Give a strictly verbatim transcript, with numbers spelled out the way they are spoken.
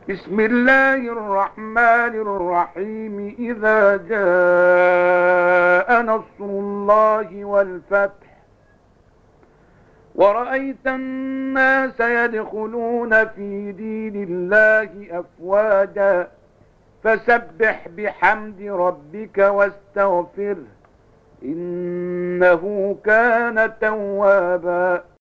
بسم الله الرحمن الرحيم. إذا جاء نصر الله والفتح ورأيت الناس يدخلون في دين الله أفواجا فسبح بحمد ربك واستغفره إنه كان توابا.